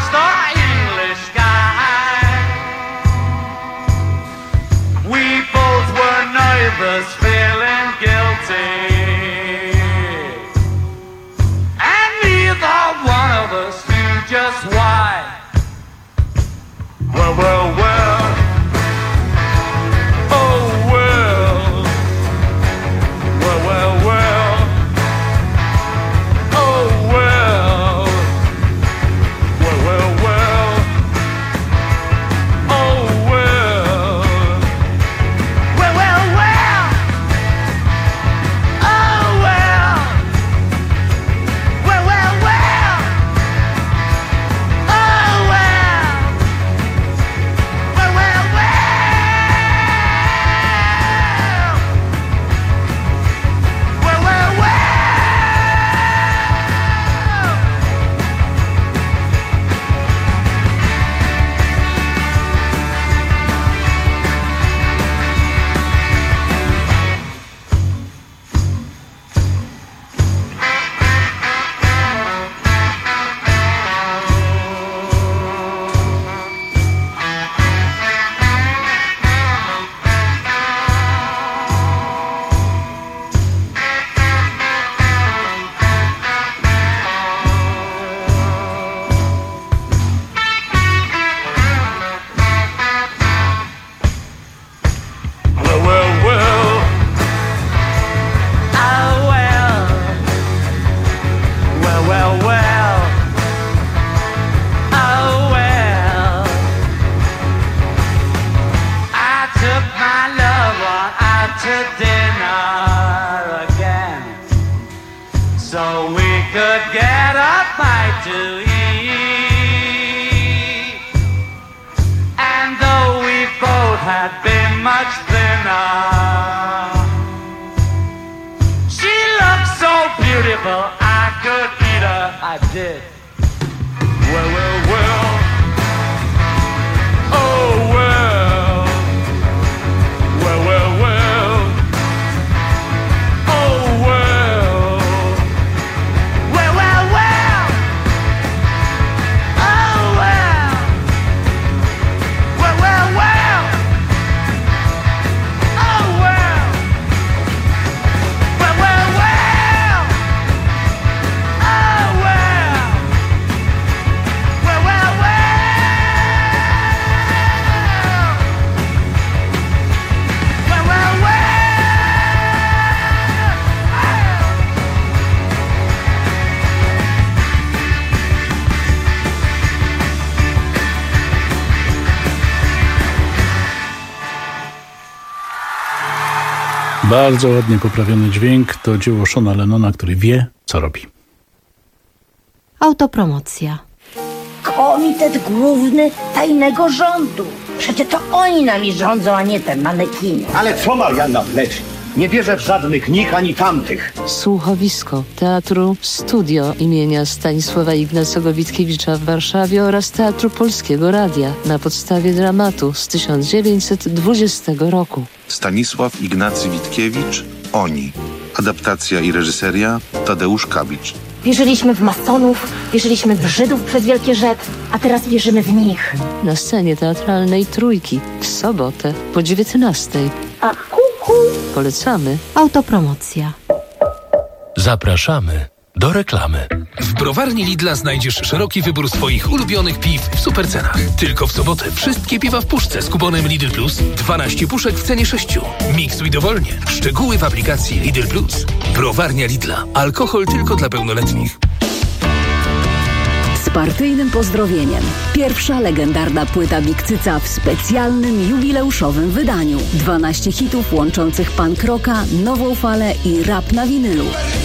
the English sky. We both were nervous, feeling guilty, and neither one of us knew just why. Well, well, well, oh well, well, well, well, oh well, well, well, well, oh well, well, well, well, oh well, well, well, well, oh well, well, well, well, well, well, well. Well, well, well, oh well, well, well, well, oh well. I took my love on out to dinner again, so we could get a bite to eat. And though we both had been much thinner, she looked so beautiful I could eat her. I did. Well, well, well, oh well, well, well, well, oh well, well, well, well, oh well, well, well, well, oh well, well, well, well, oh well, well, well, well, well, well, well. Bardzo ładnie poprawiony dźwięk to dzieło Shona Lennona, który wie, co robi. Autopromocja. Komitet Główny Tajnego Rządu. Przecież to oni nami rządzą, a nie te manekiny. Ale co Marianna wleczy? Nie wierzę w żadnych nich ani tamtych. Słuchowisko Teatru Studio imienia Stanisława Ignacego Witkiewicza w Warszawie oraz Teatru Polskiego Radia na podstawie dramatu z tysiąc dziewięćset dwudziestego roku. Stanisław Ignacy Witkiewicz, Oni. Adaptacja i reżyseria Tadeusz Kabicz. Wierzyliśmy w masonów, wierzyliśmy w Żydów przez Wielkie Rzet, a teraz wierzymy w nich. Na scenie teatralnej Trójki w sobotę po dziewiętnastej. A kuku. Polecamy. Autopromocja. Zapraszamy do reklamy. W browarni Lidla znajdziesz szeroki wybór swoich ulubionych piw w supercenach. Tylko w sobotę wszystkie piwa w puszce z kuponem Lidl Plus. dwanaście puszek w cenie sześciu. Miksuj dowolnie. Szczegóły w aplikacji Lidl Plus. Browarnia Lidla. Alkohol tylko dla pełnoletnich. Z partyjnym pozdrowieniem. Pierwsza legendarna płyta Big Cyca w specjalnym, jubileuszowym wydaniu. dwanaście hitów łączących punk rocka, nową falę i rap na winylu.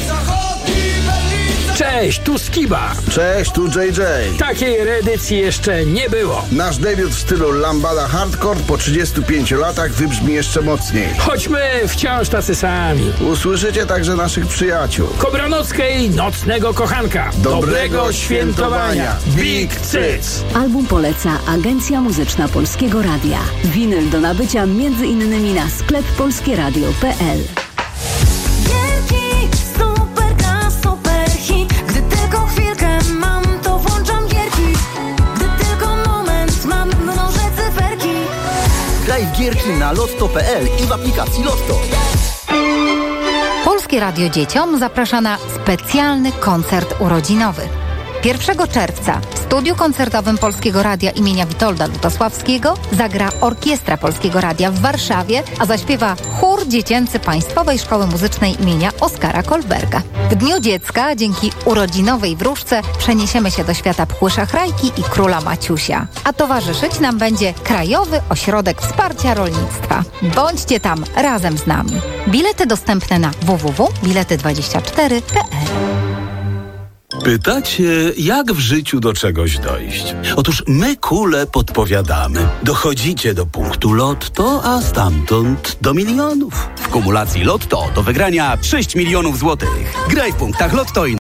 Cześć, tu Skiba. Cześć, tu J J. Takiej reedycji jeszcze nie było. Nasz debiut w stylu lambada hardcore po trzydziestu pięciu latach wybrzmi jeszcze mocniej. Choćmy wciąż tacy sami. Usłyszycie także naszych przyjaciół. Kobranockiej Nocnego Kochanka. Dobrego, Dobrego świętowania. Big Cyc. Album poleca Agencja Muzyczna Polskiego Radia. Winyl do nabycia między innymi na sklep polskieradio kropka p l. Gdy tylko chwilkę mam, to włączam gierki. Gdy gierki na lotto kropka p l i w aplikacji Lotto. Polskie Radio Dzieciom zaprasza na specjalny koncert urodzinowy. pierwszego czerwca w studiu koncertowym Polskiego Radia imienia Witolda Lutosławskiego zagra Orkiestra Polskiego Radia w Warszawie, a zaśpiewa chór dziecięcy Państwowej Szkoły Muzycznej imienia Oskara Kolberga. W Dniu Dziecka dzięki urodzinowej wróżce przeniesiemy się do świata Pchły Szachrajki i Króla Maciusia. A towarzyszyć nam będzie Krajowy Ośrodek Wsparcia Rolnictwa. Bądźcie tam razem z nami. Bilety dostępne na w w w kropka bilety dwadzieścia cztery kropka p l. Pytacie, jak w życiu do czegoś dojść? Otóż my kule podpowiadamy. Dochodzicie do punktu Lotto, a stamtąd do milionów. W kumulacji Lotto do wygrania sześć milionów złotych. Graj w punktach Lotto i